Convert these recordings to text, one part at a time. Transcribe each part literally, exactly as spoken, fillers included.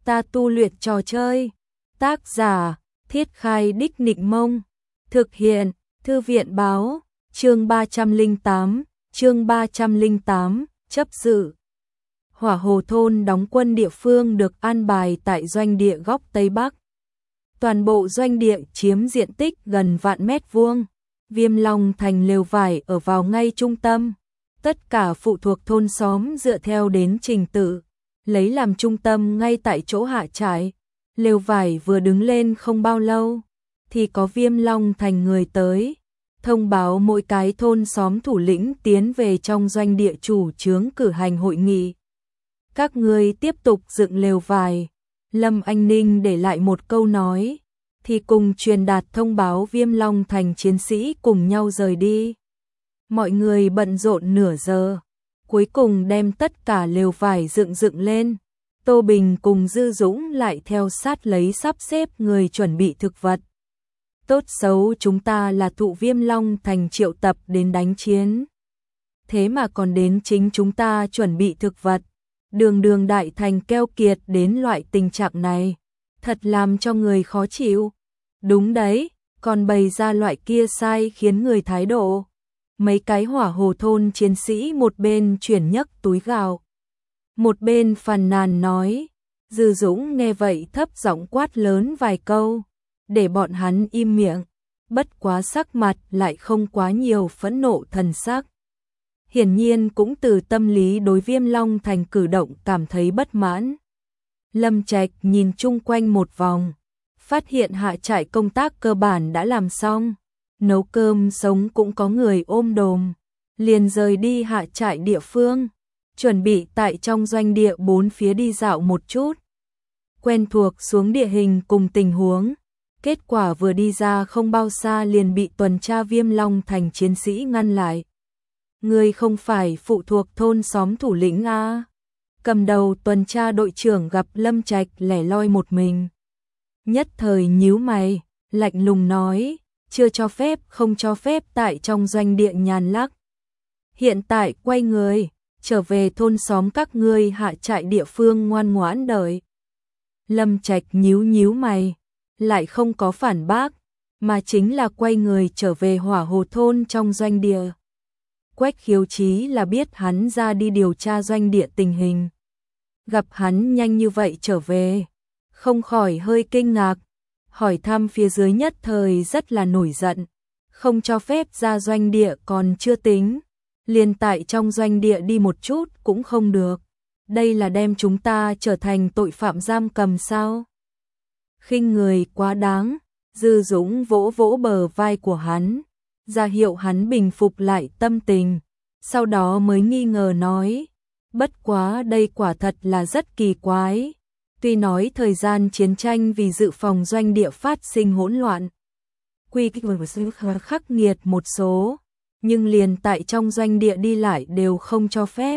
ta tu luyện trò chơi. Tác giả, Thiết Khai Đích Nịnh Mông. Thực hiện, Thư viện Báo. Chương ba trăm lẻ tám, chương ba trăm lẻ tám, chấp sự. Hỏa Hồ thôn đóng quân địa phương được an bài tại doanh địa góc Tây Bắc. Toàn bộ doanh địa chiếm diện tích gần vạn mét vuông. Viêm Long thành lều vải ở vào ngay trung tâm. Tất cả phụ thuộc thôn xóm dựa theo đến trình tự, lấy làm trung tâm ngay tại chỗ hạ trại. Lều vải vừa đứng lên không bao lâu, thì có Viêm Long thành người tới, thông báo mỗi cái thôn xóm thủ lĩnh tiến về trong doanh địa chủ chướng cử hành hội nghị. Các ngươi tiếp tục dựng lều vải. Lâm Anh Ninh để lại một câu nói, thì cùng truyền đạt thông báo Viêm Long thành chiến sĩ cùng nhau rời đi. Mọi người bận rộn nửa giờ, cuối cùng đem tất cả lều vải dựng dựng lên. Tô Bình cùng Dư Dũng lại theo sát lấy sắp xếp người chuẩn bị thực vật. Tốt xấu chúng ta là thụ Viêm Long thành triệu tập đến đánh chiến, thế mà còn đến chính chúng ta chuẩn bị thực vật. Đường đường đại thành keo kiệt đến loại tình trạng này, thật làm cho người khó chịu. Đúng đấy, còn bày ra loại kia sai khiến người thái độ. Mấy cái Hỏa Hồ thôn chiến sĩ một bên chuyển nhấc túi gạo, một bên phàn nàn nói. Dư Dũng nghe vậy thấp giọng quát lớn vài câu, để bọn hắn im miệng, bất quá sắc mặt lại không quá nhiều phẫn nộ thần sắc. Hiển nhiên cũng từ tâm lý đối Viêm Long thành cử động cảm thấy bất mãn. Lâm Trạch nhìn chung quanh một vòng, phát hiện hạ trại công tác cơ bản đã làm xong, nấu cơm sống cũng có người ôm đồm, liền rời đi hạ trại địa phương, chuẩn bị tại trong doanh địa bốn phía đi dạo một chút, quen thuộc xuống địa hình cùng tình huống. Kết quả vừa đi ra không bao xa liền bị tuần tra Viêm Long thành chiến sĩ ngăn lại. Người không phải phụ thuộc thôn xóm thủ lĩnh a? Cầm đầu tuần tra đội trưởng gặp Lâm Trạch lẻ loi một mình, nhất thời nhíu mày, lạnh lùng nói, chưa cho phép, không cho phép tại trong doanh địa nhàn lắc. Hiện tại quay người, trở về thôn xóm các ngươi hạ trại địa phương ngoan ngoãn đợi. Lâm Trạch nhíu nhíu mày, lại không có phản bác, mà chính là quay người trở về Hỏa Hồ thôn trong doanh địa. Quách Khiếu Chí là biết hắn ra đi điều tra doanh địa tình hình, gặp hắn nhanh như vậy trở về, không khỏi hơi kinh ngạc, hỏi thăm phía dưới nhất thời rất là nổi giận, không cho phép ra doanh địa còn chưa tính, liền tại trong doanh địa đi một chút cũng không được, đây là đem chúng ta trở thành tội phạm giam cầm sao? Khinh người quá đáng. Dư Dũng vỗ vỗ bờ vai của hắn, ra hiệu hắn bình phục lại tâm tình, sau đó mới nghi ngờ nói, bất quá đây quả thật là rất kỳ quái. Tuy nói thời gian chiến tranh vì dự phòng doanh địa phát sinh hỗn loạn, quy kích khắc nghiệt một số, nhưng liền tại trong doanh địa đi lại đều không cho phép.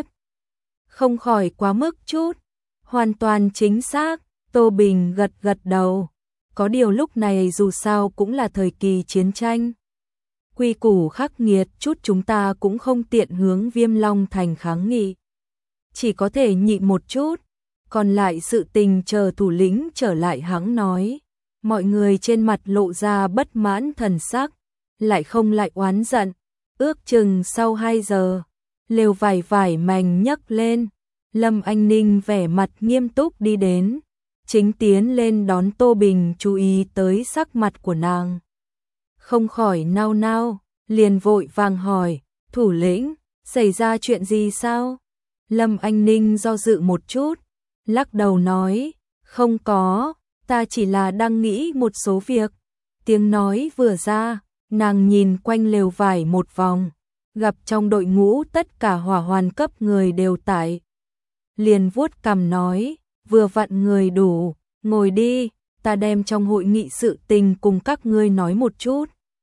Không khỏi quá mức chút. Hoàn toàn chính xác. Tô Bình gật gật đầu. Có điều lúc này dù sao cũng là thời kỳ chiến tranh, quy củ khắc nghiệt chút chúng ta cũng không tiện hướng Viêm Long thành kháng nghị, chỉ có thể nhịn một chút, còn lại sự tình chờ thủ lĩnh trở lại hãng nói. Mọi người trên mặt lộ ra bất mãn thần sắc, lại không lại oán giận. Ước chừng sau hai giờ, lều vải vải mảnh nhấc lên, Lâm Anh Ninh vẻ mặt nghiêm túc đi đến, chính tiến lên đón Tô Bình, chú ý tới sắc mặt của nàng, không khỏi nao nao, liền vội vàng hỏi, thủ lĩnh, xảy ra chuyện gì sao? Lâm Anh Ninh do dự một chút, lắc đầu nói, không có, ta chỉ là đang nghĩ một số việc. Tiếng nói vừa ra, nàng nhìn quanh lều vải một vòng, gặp trong đội ngũ tất cả hỏa hoàn cấp người đều tại, liền vuốt cằm nói, vừa vặn người đủ, ngồi đi, ta đem trong hội nghị sự tình cùng các ngươi nói một chút.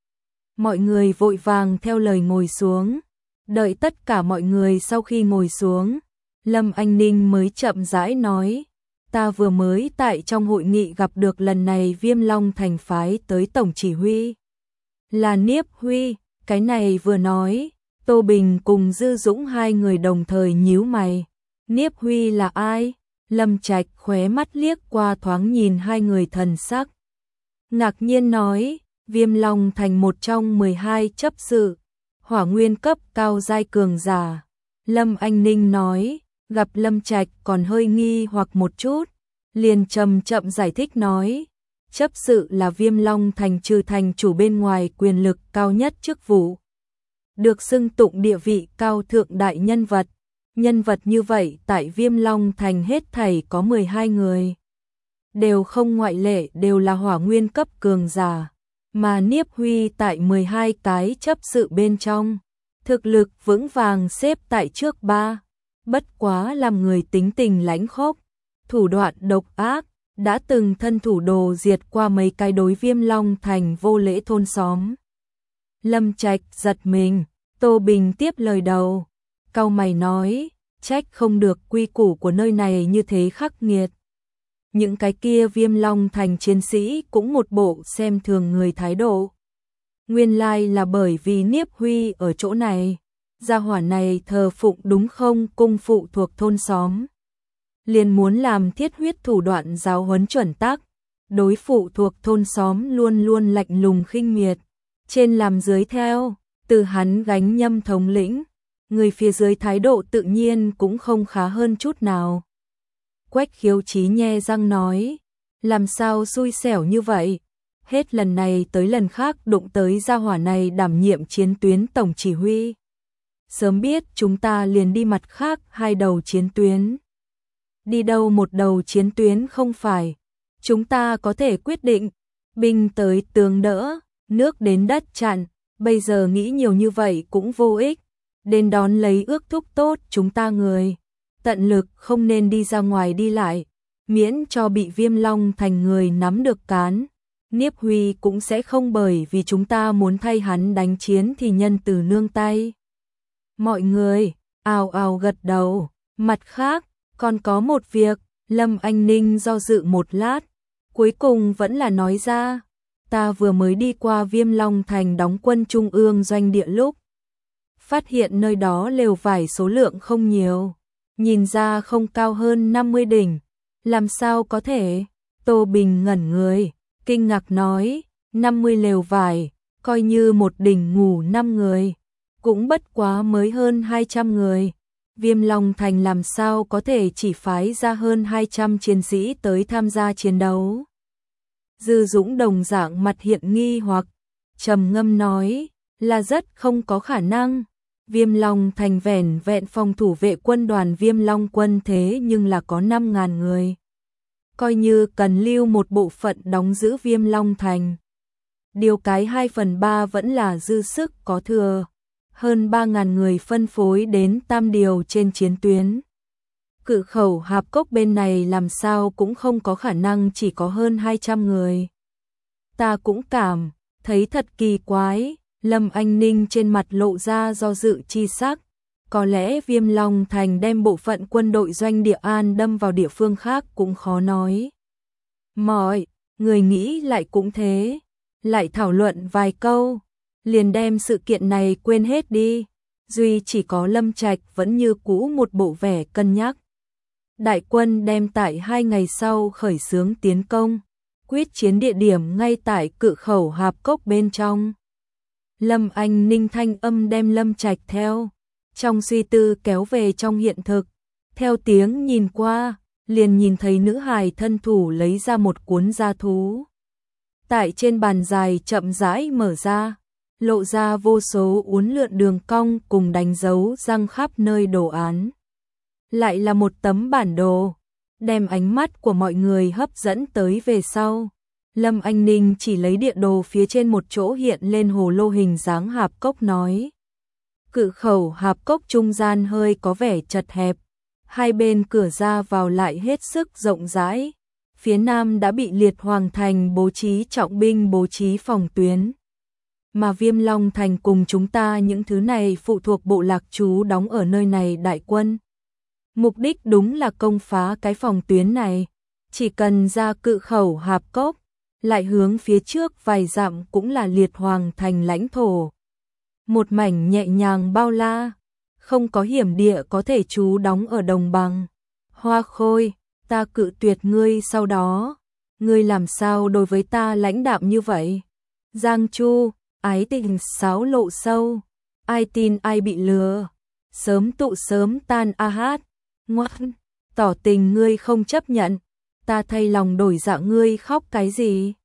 Mọi người vội vàng theo lời ngồi xuống, đợi tất cả mọi người sau khi ngồi xuống, Lâm Anh Ninh mới chậm rãi nói, ta vừa mới tại trong hội nghị gặp được lần này Viêm Long thành phái tới tổng chỉ huy, là Niếp Huy. Cái này vừa nói, Tô Bình cùng Dư Dũng hai người đồng thời nhíu mày. Niếp Huy là ai? Lâm Trạch khóe mắt liếc qua thoáng nhìn hai người thần sắc. Ngạc nhiên nói, Viêm Long Thành một trong mười hai chấp sự, hỏa nguyên cấp cao giai cường giả. Lâm Anh Ninh nói, gặp Lâm Trạch còn hơi nghi hoặc một chút, liền chậm chậm giải thích nói, chấp sự là Viêm Long Thành trừ thành chủ bên ngoài quyền lực cao nhất chức vụ. Được xưng tụng địa vị cao thượng đại nhân vật. Nhân vật như vậy tại Viêm Long Thành hết thảy có mười hai người. Đều không ngoại lệ đều là hỏa nguyên cấp cường giả. Mà Niếp Huy tại mười hai cái chấp sự bên trong. Thực lực vững vàng xếp tại trước ba. Bất quá làm người tính tình lãnh khốc. Thủ đoạn độc ác. Đã từng thân thủ đồ diệt qua mấy cái đối Viêm Long Thành vô lễ thôn xóm. Lâm Trạch giật mình. Tô Bình tiếp lời đầu. Cau mày nói, trách không được quy củ của nơi này như thế khắc nghiệt. Những cái kia Viêm Long Thành chiến sĩ cũng một bộ xem thường người thái độ. Nguyên lai là bởi vì Niếp Huy ở chỗ này. Gia hỏa này thờ phụng đúng không cung phụ thuộc thôn xóm. Liền muốn làm thiết huyết thủ đoạn giáo huấn chuẩn tắc. Đối phụ thuộc thôn xóm luôn luôn lạnh lùng khinh miệt. Trên làm dưới theo, từ hắn gánh nhâm thống lĩnh. Người phía dưới thái độ tự nhiên cũng không khá hơn chút nào. Quách Khiếu Chí nhe răng nói, làm sao xui xẻo như vậy? Hết lần này tới lần khác đụng tới gia hỏa này đảm nhiệm chiến tuyến tổng chỉ huy. Sớm biết chúng ta liền đi mặt khác hai đầu chiến tuyến. Đi đâu một đầu chiến tuyến không phải. Chúng ta có thể quyết định, binh tới tướng đỡ, nước đến đất chặn. Bây giờ nghĩ nhiều như vậy cũng vô ích. Đến đón lấy ước thúc tốt chúng ta người. Tận lực không nên đi ra ngoài đi lại. Miễn cho bị Viêm Long Thành người nắm được cán. Niếp Huy cũng sẽ không bởi vì chúng ta muốn thay hắn đánh chiến thì nhân từ nương tay. Mọi người, ào ào gật đầu. Mặt khác, còn có một việc. Lâm Anh Ninh do dự một lát. Cuối cùng vẫn là nói ra. Ta vừa mới đi qua Viêm Long Thành đóng quân trung ương doanh địa lúc. Phát hiện nơi đó lều vải số lượng không nhiều. Nhìn ra không cao hơn năm mươi đỉnh. Làm sao có thể? Tô Bình ngẩn người, kinh ngạc nói, năm mươi lều vải, coi như một đỉnh ngủ năm người. Cũng bất quá mới hơn hai trăm người. Viêm Long Thành làm sao có thể chỉ phái ra hơn hai trăm chiến sĩ tới tham gia chiến đấu. Dư Dũng đồng dạng mặt hiện nghi hoặc, trầm ngâm nói, là rất không có khả năng. Viêm Long Thành vẻn vẹn phòng thủ vệ quân đoàn Viêm Long quân thế nhưng là có năm ngàn người. Coi như cần lưu một bộ phận đóng giữ Viêm Long Thành. Điều cái hai phần ba vẫn là dư sức có thừa. Hơn ba ngàn người phân phối đến tam điều trên chiến tuyến. Cự khẩu hạp cốc bên này làm sao cũng không có khả năng chỉ có hơn hai trăm người. Ta cũng cảm, thấy thật kỳ quái. Lâm Anh Ninh trên mặt lộ ra do dự chi sắc. Có lẽ Viêm Long Thành đem bộ phận quân đội doanh địa an đâm vào địa phương khác cũng khó nói. Mọi người nghĩ lại cũng thế. Lại thảo luận vài câu. Liền đem sự kiện này quên hết đi. Duy chỉ có Lâm Trạch vẫn như cũ một bộ vẻ cân nhắc. Đại quân đem tại hai ngày sau khởi xướng tiến công. Quyết chiến địa điểm ngay tại cự khẩu hạp cốc bên trong. Lâm Anh Ninh thanh âm đem Lâm Trạch theo. Trong suy tư kéo về trong hiện thực. Theo tiếng nhìn qua, liền nhìn thấy nữ hài thân thủ lấy ra một cuốn gia thú. Tại trên bàn dài chậm rãi mở ra. Lộ ra vô số uốn lượn đường cong cùng đánh dấu răng khắp nơi đồ án. Lại là một tấm bản đồ. Đem ánh mắt của mọi người hấp dẫn tới về sau. Lâm Anh Ninh chỉ lấy địa đồ phía trên một chỗ hiện lên hồ lô hình dáng hạp cốc nói. Cự khẩu hạp cốc trung gian hơi có vẻ chật hẹp. Hai bên cửa ra vào lại hết sức rộng rãi. Phía nam đã bị Liệt Hoàng Thành bố trí trọng binh bố trí phòng tuyến. Mà Viêm Long Thành cùng chúng ta những thứ này phụ thuộc bộ lạc trú đóng ở nơi này đại quân. Mục đích đúng là công phá cái phòng tuyến này. Chỉ cần ra cự khẩu hạp cốc. Lại hướng phía trước vài dặm cũng là Liệt Hoàng Thành lãnh thổ. Một mảnh nhẹ nhàng bao la, không có hiểm địa có thể trú đóng ở đồng bằng. Hoa khôi, ta cự tuyệt ngươi sau đó, ngươi làm sao đối với ta lãnh đạm như vậy? Giang Chu, ái tình sáo lộ sâu, ai tin ai bị lừa, sớm tụ sớm tan a hát, ngoan, tỏ tình ngươi không chấp nhận, ta thay lòng đổi dạ ngươi khóc cái gì?